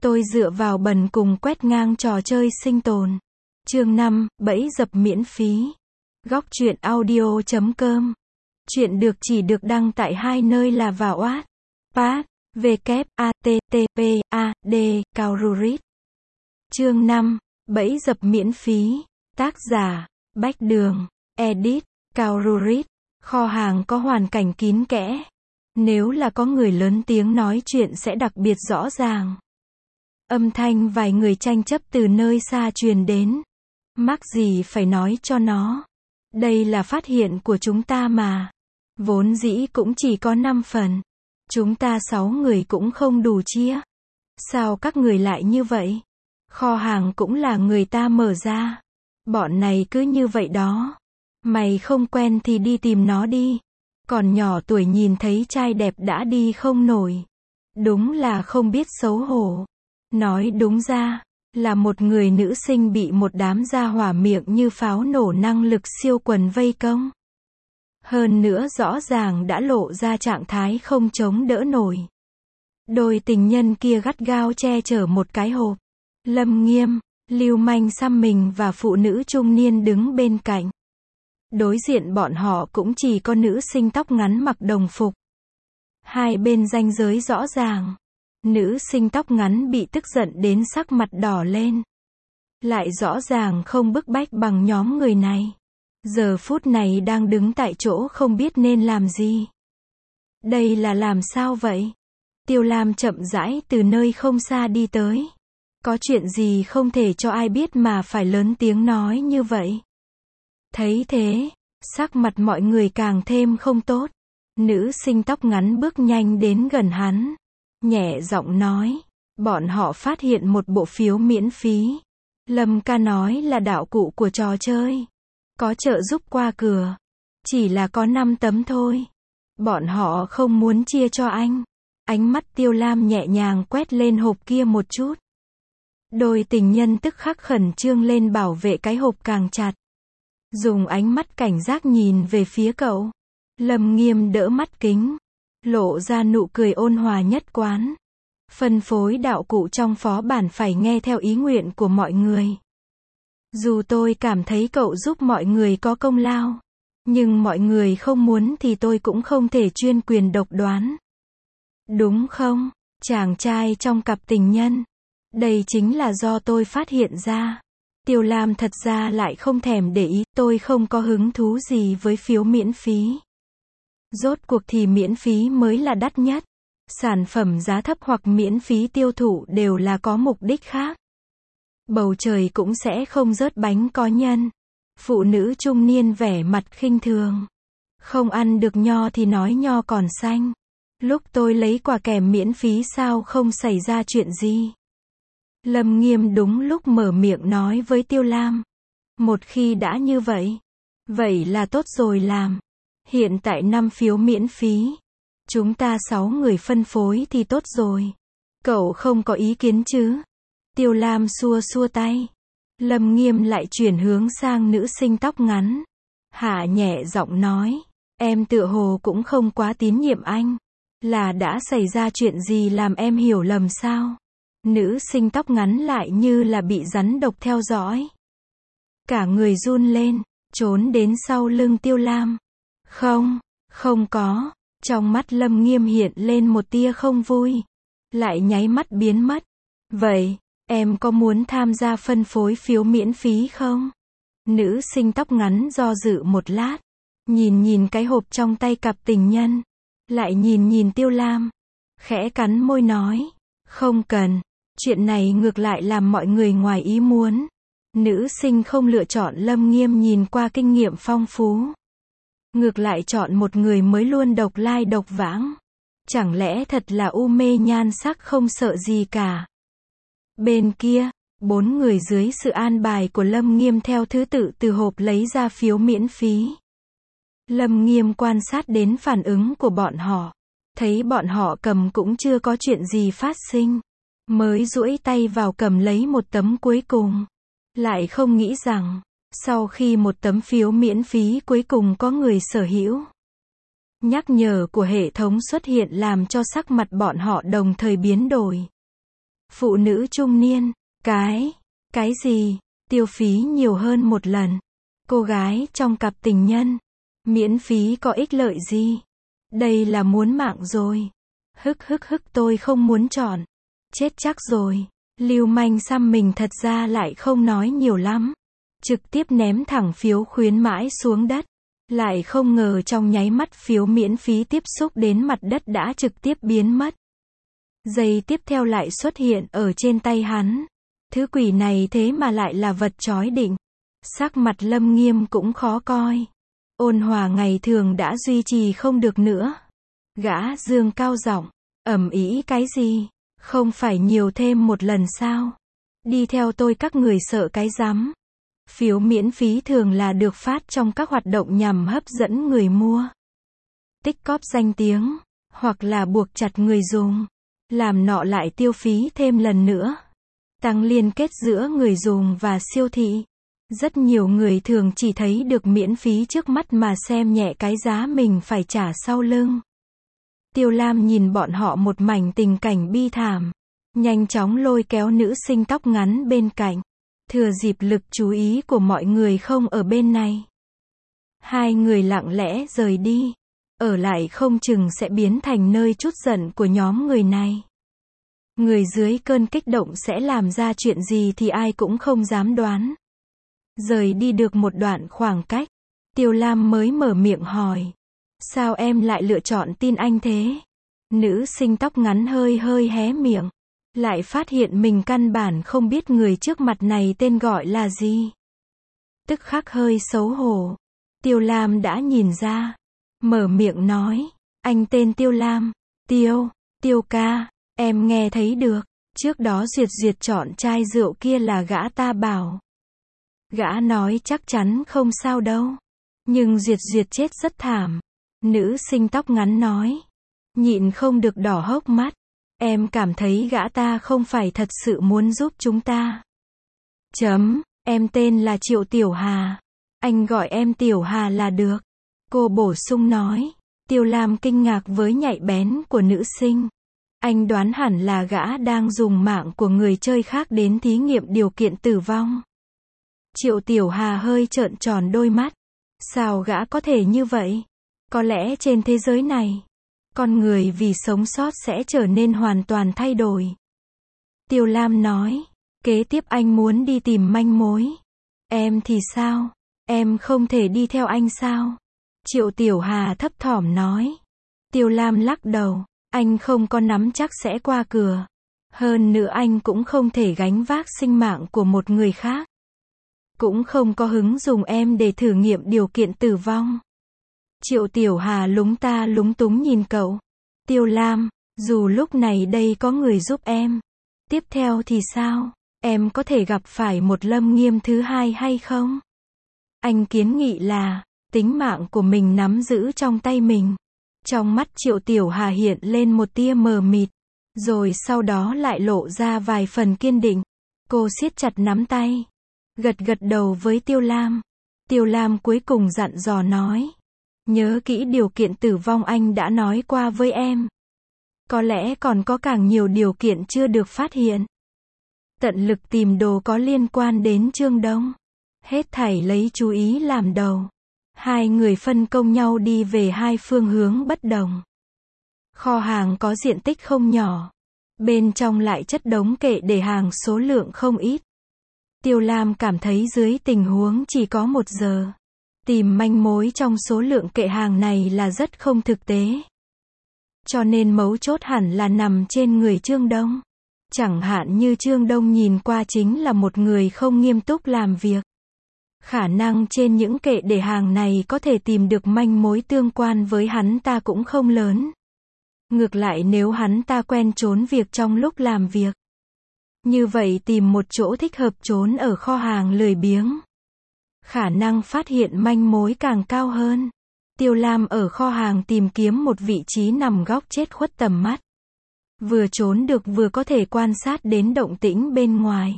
Tôi dựa vào bần cùng quét ngang trò chơi sinh tồn. Chương 5, bẫy dập miễn phí. Góc truyện audio.com. Chuyện được chỉ được đăng tại hai nơi là vào Wattpad, WATTP.AD, Kaururit. Chương 5, bẫy dập miễn phí. Tác giả, Bách Đường. Edit, Kaururit. Kho hàng có hoàn cảnh kín kẽ. Nếu là có người lớn tiếng nói chuyện sẽ đặc biệt rõ ràng. Âm thanh vài người tranh chấp từ nơi xa truyền đến. Mắc gì phải nói cho nó. Đây là phát hiện của chúng ta mà. Vốn dĩ cũng chỉ có 5 phần. Chúng ta 6 người cũng không đủ chia. Sao các người lại như vậy? Kho hàng cũng là người ta mở ra. Bọn này cứ như vậy đó. Mày không quen thì đi tìm nó đi. Còn nhỏ tuổi nhìn thấy trai đẹp đã đi không nổi. Đúng là không biết xấu hổ. Nói đúng ra, là một người nữ sinh bị một đám gia hỏa miệng như pháo nổ năng lực siêu quần vây công. Hơn nữa rõ ràng đã lộ ra trạng thái không chống đỡ nổi. Đôi tình nhân kia gắt gao che chở một cái hộp. Lâm Nghiêm, lưu manh xăm mình và phụ nữ trung niên đứng bên cạnh. Đối diện bọn họ cũng chỉ có nữ sinh tóc ngắn mặc đồng phục. Hai bên ranh giới rõ ràng. Nữ sinh tóc ngắn bị tức giận đến sắc mặt đỏ lên. Lại rõ ràng không bức bách bằng nhóm người này. Giờ phút này đang đứng tại chỗ không biết nên làm gì. Đây là làm sao vậy? Tiêu Lam chậm rãi từ nơi không xa đi tới. Có chuyện gì không thể cho ai biết mà phải lớn tiếng nói như vậy? Thấy thế, sắc mặt mọi người càng thêm không tốt. Nữ sinh tóc ngắn bước nhanh đến gần hắn. Nhẹ giọng nói, bọn họ phát hiện một bộ phiếu miễn phí. Lâm ca nói là đạo cụ của trò chơi. Có trợ giúp qua cửa. Chỉ là có 5 tấm thôi. Bọn họ không muốn chia cho anh. Ánh mắt Tiêu Lam nhẹ nhàng quét lên hộp kia một chút. Đôi tình nhân tức khắc khẩn trương lên bảo vệ cái hộp càng chặt. Dùng ánh mắt cảnh giác nhìn về phía cậu. Lâm Nghiêm đỡ mắt kính. Lộ ra nụ cười ôn hòa nhất quán. Phân phối đạo cụ trong phó bản phải nghe theo ý nguyện của mọi người. Dù tôi cảm thấy cậu giúp mọi người có công lao. Nhưng mọi người không muốn thì tôi cũng không thể chuyên quyền độc đoán. Đúng không, chàng trai trong cặp tình nhân? Đây chính là do tôi phát hiện ra. Tiêu Lam thật ra lại không thèm để ý, tôi không có hứng thú gì với phiếu miễn phí. Rốt cuộc thì miễn phí mới là đắt nhất. Sản phẩm giá thấp hoặc miễn phí tiêu thụ đều là có mục đích khác. Bầu trời cũng sẽ không rớt bánh có nhân. Phụ nữ trung niên vẻ mặt khinh thường. Không ăn được nho thì nói nho còn xanh. Lúc tôi lấy quà kèm miễn phí sao không xảy ra chuyện gì? Lâm Nghiêm đúng lúc mở miệng nói với Tiêu Lam. Một khi đã như vậy, vậy là tốt rồi làm. Hiện tại 5 phiếu miễn phí. Chúng ta 6 người phân phối thì tốt rồi. Cậu không có ý kiến chứ? Tiêu Lam xua xua tay. Lâm Nghiêm lại chuyển hướng sang nữ sinh tóc ngắn. Hạ nhẹ giọng nói. Em tựa hồ cũng không quá tín nhiệm anh. Là đã xảy ra chuyện gì làm em hiểu lầm sao? Nữ sinh tóc ngắn lại như là bị rắn độc theo dõi. Cả người run lên, trốn đến sau lưng Tiêu Lam. Không có. Trong mắt Lâm Nghiêm hiện lên một tia không vui. Lại nháy mắt biến mất. Vậy, em có muốn tham gia phân phối phiếu miễn phí không? Nữ sinh tóc ngắn do dự một lát. Nhìn cái hộp trong tay cặp tình nhân. Lại nhìn Tiêu Lam. Khẽ cắn môi nói. Không cần. Chuyện này ngược lại làm mọi người ngoài ý muốn. Nữ sinh không lựa chọn Lâm Nghiêm nhìn qua kinh nghiệm phong phú. Ngược lại chọn một người mới luôn độc lai độc vãng. Chẳng lẽ thật là u mê nhan sắc không sợ gì cả. Bên kia, 4 người dưới sự an bài của Lâm Nghiêm theo thứ tự từ hộp lấy ra phiếu miễn phí. Lâm Nghiêm quan sát đến phản ứng của bọn họ. Thấy bọn họ cầm cũng chưa có chuyện gì phát sinh. Mới duỗi tay vào cầm lấy một tấm cuối cùng. Lại không nghĩ rằng, sau khi một tấm phiếu miễn phí cuối cùng có người sở hữu. Nhắc nhở của hệ thống xuất hiện làm cho sắc mặt bọn họ đồng thời biến đổi. Phụ nữ trung niên. Cái gì? Tiêu phí nhiều hơn một lần. Cô gái trong cặp tình nhân. Miễn phí có ích lợi gì? Đây là muốn mạng rồi. Tôi không muốn chọn. Chết chắc rồi. Lưu manh xăm mình thật ra lại không nói nhiều lắm. Trực tiếp ném thẳng phiếu khuyến mãi xuống đất. Lại không ngờ trong nháy mắt phiếu miễn phí tiếp xúc đến mặt đất đã trực tiếp biến mất. Giây tiếp theo lại xuất hiện ở trên tay hắn. Thứ quỷ này thế mà lại là vật chói định. Sắc mặt Lâm Nghiêm cũng khó coi. Ôn hòa ngày thường đã duy trì không được nữa. Gã dương cao giọng, ầm ĩ cái gì? Không phải nhiều thêm một lần sao? Đi theo tôi các người sợ cái rắm. Phiếu miễn phí thường là được phát trong các hoạt động nhằm hấp dẫn người mua, tích cóp danh tiếng, hoặc là buộc chặt người dùng. Làm nọ lại tiêu phí thêm lần nữa. Tăng liên kết giữa người dùng và siêu thị. Rất nhiều người thường chỉ thấy được miễn phí trước mắt mà xem nhẹ cái giá mình phải trả sau lưng. Tiêu Lam nhìn bọn họ một mảnh tình cảnh bi thảm. Nhanh chóng lôi kéo nữ sinh tóc ngắn bên cạnh. Thừa dịp lực chú ý của mọi người không ở bên này. Hai người lặng lẽ rời đi. Ở lại không chừng sẽ biến thành nơi trút giận của nhóm người này. Người dưới cơn kích động sẽ làm ra chuyện gì thì ai cũng không dám đoán. Rời đi được một đoạn khoảng cách. Tiêu Lam mới mở miệng hỏi. Sao em lại lựa chọn tin anh thế? Nữ sinh tóc ngắn hơi hé miệng. Lại phát hiện mình căn bản không biết người trước mặt này tên gọi là gì. Tức khắc hơi xấu hổ. Tiêu Lam đã nhìn ra. Mở miệng nói. Anh tên Tiêu Lam. Tiêu ca. Em nghe thấy được. Trước đó Duyệt chọn chai rượu kia là gã ta bảo. Gã nói chắc chắn không sao đâu. Nhưng Duyệt chết rất thảm. Nữ sinh tóc ngắn nói. Nhịn không được đỏ hốc mắt. Em cảm thấy gã ta không phải thật sự muốn giúp chúng ta. Em tên là Triệu Tiểu Hà. Anh gọi em Tiểu Hà là được. Cô bổ sung nói. Tiêu Lam kinh ngạc với nhạy bén của nữ sinh. Anh đoán hẳn là gã đang dùng mạng của người chơi khác đến thí nghiệm điều kiện tử vong. Triệu Tiểu Hà hơi trợn tròn đôi mắt. Sao gã có thể như vậy? Có lẽ trên thế giới này, con người vì sống sót sẽ trở nên hoàn toàn thay đổi. Tiêu Lam nói. Kế tiếp anh muốn đi tìm manh mối. Em thì sao? Em không thể đi theo anh sao? Triệu Tiểu Hà thấp thỏm nói. Tiêu Lam lắc đầu. Anh không có nắm chắc sẽ qua cửa. Hơn nữa anh cũng không thể gánh vác sinh mạng của một người khác. Cũng không có hứng dùng em để thử nghiệm điều kiện tử vong. Triệu Tiểu Hà lúng túng nhìn cậu. Tiêu Lam, dù lúc này đây có người giúp em. Tiếp theo thì sao? Em có thể gặp phải một Lâm Nghiêm thứ hai hay không? Anh kiến nghị là, tính mạng của mình nắm giữ trong tay mình. Trong mắt Triệu Tiểu Hà hiện lên một tia mờ mịt. Rồi sau đó lại lộ ra vài phần kiên định. Cô siết chặt nắm tay. Gật đầu với Tiêu Lam. Tiêu Lam cuối cùng dặn dò nói. Nhớ kỹ điều kiện tử vong anh đã nói qua với em. Có lẽ còn có càng nhiều điều kiện chưa được phát hiện. Tận lực tìm đồ có liên quan đến Trương Đông. Hết thảy lấy chú ý làm đầu. Hai người phân công nhau đi về hai phương hướng bất đồng. Kho hàng có diện tích không nhỏ. Bên trong lại chất đống kệ để hàng số lượng không ít. Tiêu Lam cảm thấy dưới tình huống chỉ có 1 giờ. Tìm manh mối trong số lượng kệ hàng này là rất không thực tế. Cho nên mấu chốt hẳn là nằm trên người Trương Đông. Chẳng hạn như Trương Đông nhìn qua chính là một người không nghiêm túc làm việc. Khả năng trên những kệ để hàng này có thể tìm được manh mối tương quan với hắn ta cũng không lớn. Ngược lại nếu hắn ta quen trốn việc trong lúc làm việc. Như vậy tìm một chỗ thích hợp trốn ở kho hàng lười biếng. Khả năng phát hiện manh mối càng cao hơn. Tiêu Lam ở kho hàng tìm kiếm một vị trí nằm góc chết khuất tầm mắt. Vừa trốn được vừa có thể quan sát đến động tĩnh bên ngoài.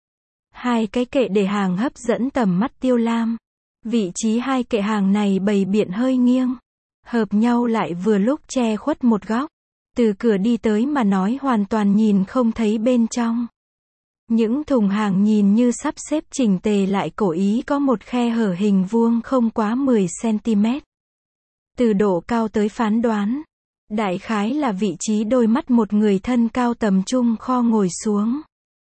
Hai cái kệ để hàng hấp dẫn tầm mắt Tiêu Lam. Vị trí hai kệ hàng này bày biện hơi nghiêng. Hợp nhau lại vừa lúc che khuất một góc. Từ cửa đi tới mà nói hoàn toàn nhìn không thấy bên trong. Những thùng hàng nhìn như sắp xếp chỉnh tề lại cố ý có một khe hở hình vuông không quá 10 cm. Từ độ cao tới phán đoán, đại khái là vị trí đôi mắt một người thân cao tầm trung kho ngồi xuống.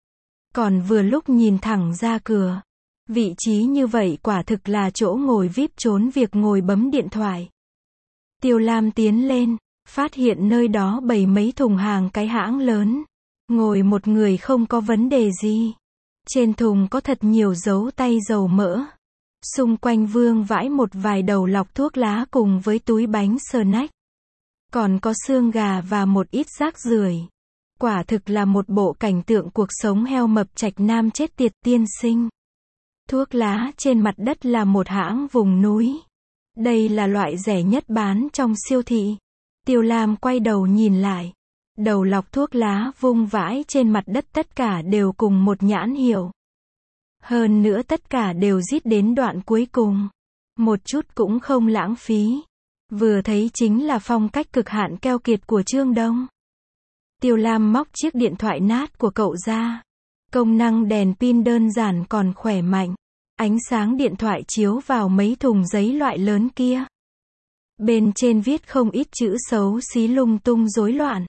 Còn vừa lúc nhìn thẳng ra cửa, vị trí như vậy quả thực là chỗ ngồi VIP trốn việc ngồi bấm điện thoại. Tiêu Lam tiến lên, phát hiện nơi đó bày mấy thùng hàng cái hãng lớn. Ngồi một người không có vấn đề gì. Trên thùng có thật nhiều dấu tay dầu mỡ. Xung quanh vương vãi một vài đầu lọc thuốc lá cùng với túi bánh snack. Còn có xương gà và một ít rác rưởi. Quả thực là một bộ cảnh tượng cuộc sống heo mập trạch nam chết tiệt tiên sinh. Thuốc lá trên mặt đất là một hãng vùng núi. Đây là loại rẻ nhất bán trong siêu thị. Tiêu Lam quay đầu nhìn lại. Đầu lọc thuốc lá vung vãi trên mặt đất tất cả đều cùng một nhãn hiệu. Hơn nữa tất cả đều rít đến đoạn cuối cùng. Một chút cũng không lãng phí. Vừa thấy chính là phong cách cực hạn keo kiệt của Trương Đông. Tiêu Lam móc chiếc điện thoại nát của cậu ra. Công năng đèn pin đơn giản còn khỏe mạnh. Ánh sáng điện thoại chiếu vào mấy thùng giấy loại lớn kia. Bên trên viết không ít chữ xấu xí lung tung rối loạn.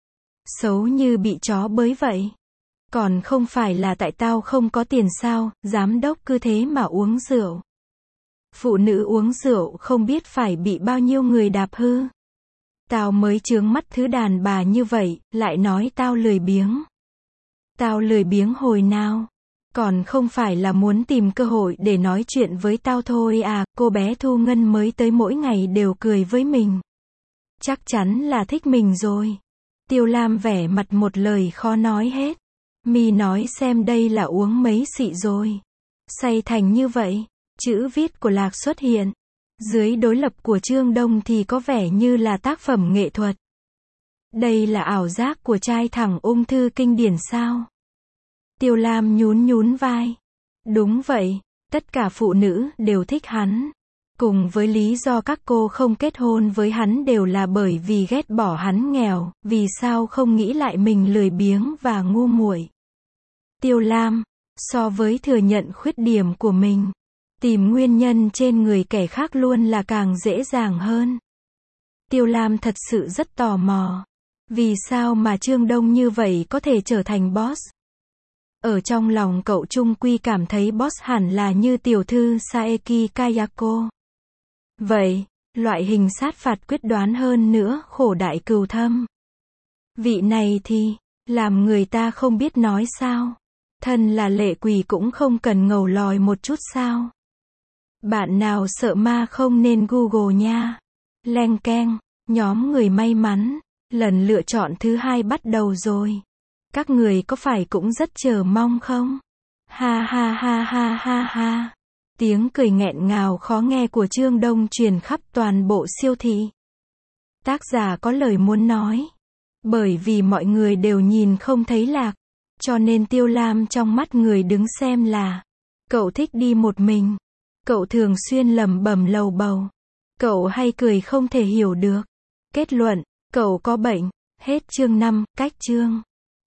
Xấu như bị chó bới vậy. Còn không phải là tại tao không có tiền sao, giám đốc cứ thế mà uống rượu. Phụ nữ uống rượu không biết phải bị bao nhiêu người đạp hư. Tao mới chướng mắt thứ đàn bà như vậy, lại nói tao lười biếng. Tao lười biếng hồi nào? Còn không phải là muốn tìm cơ hội để nói chuyện với tao thôi à, cô bé Thu Ngân mới tới mỗi ngày đều cười với mình. Chắc chắn là thích mình rồi. Tiêu Lam vẻ mặt một lời khó nói hết. Mi nói xem đây là uống mấy xị rồi. Say thành như vậy. Chữ viết của Lạc xuất hiện. Dưới đối lập của Trương Đông thì có vẻ như là tác phẩm nghệ thuật. Đây là ảo giác của trai thẳng ung thư kinh điển sao? Tiêu Lam nhún nhún vai. Đúng vậy, tất cả phụ nữ đều thích hắn. Cùng với lý do các cô không kết hôn với hắn đều là bởi vì ghét bỏ hắn nghèo, vì sao không nghĩ lại mình lười biếng và ngu muội. Tiêu Lam, so với thừa nhận khuyết điểm của mình, tìm nguyên nhân trên người kẻ khác luôn là càng dễ dàng hơn. Tiêu Lam thật sự rất tò mò. Vì sao mà Trương Đông như vậy có thể trở thành boss? Ở trong lòng cậu trung quy cảm thấy boss hẳn là như tiểu thư Saeki Kayako. Vậy, loại hình sát phạt quyết đoán hơn nữa, khổ đại cừu thâm. Vị này thì, làm người ta không biết nói sao. Thân là lệ quỷ cũng không cần ngầu lòi một chút sao. Bạn nào sợ ma không nên Google nha. Leng keng, nhóm người may mắn, lần lựa chọn thứ 2 bắt đầu rồi. Các người có phải cũng rất chờ mong không? Ha ha ha ha ha ha. Tiếng cười nghẹn ngào khó nghe của Trương Đông truyền khắp toàn bộ siêu thị. Tác giả có lời muốn nói. Bởi vì mọi người đều nhìn không thấy Lạc. Cho nên Tiêu Lam trong mắt người đứng xem là. Cậu thích đi một mình. Cậu thường xuyên lẩm bẩm lầu bầu. Cậu hay cười không thể hiểu được. Kết luận, cậu có bệnh. Hết chương 5, cách chương.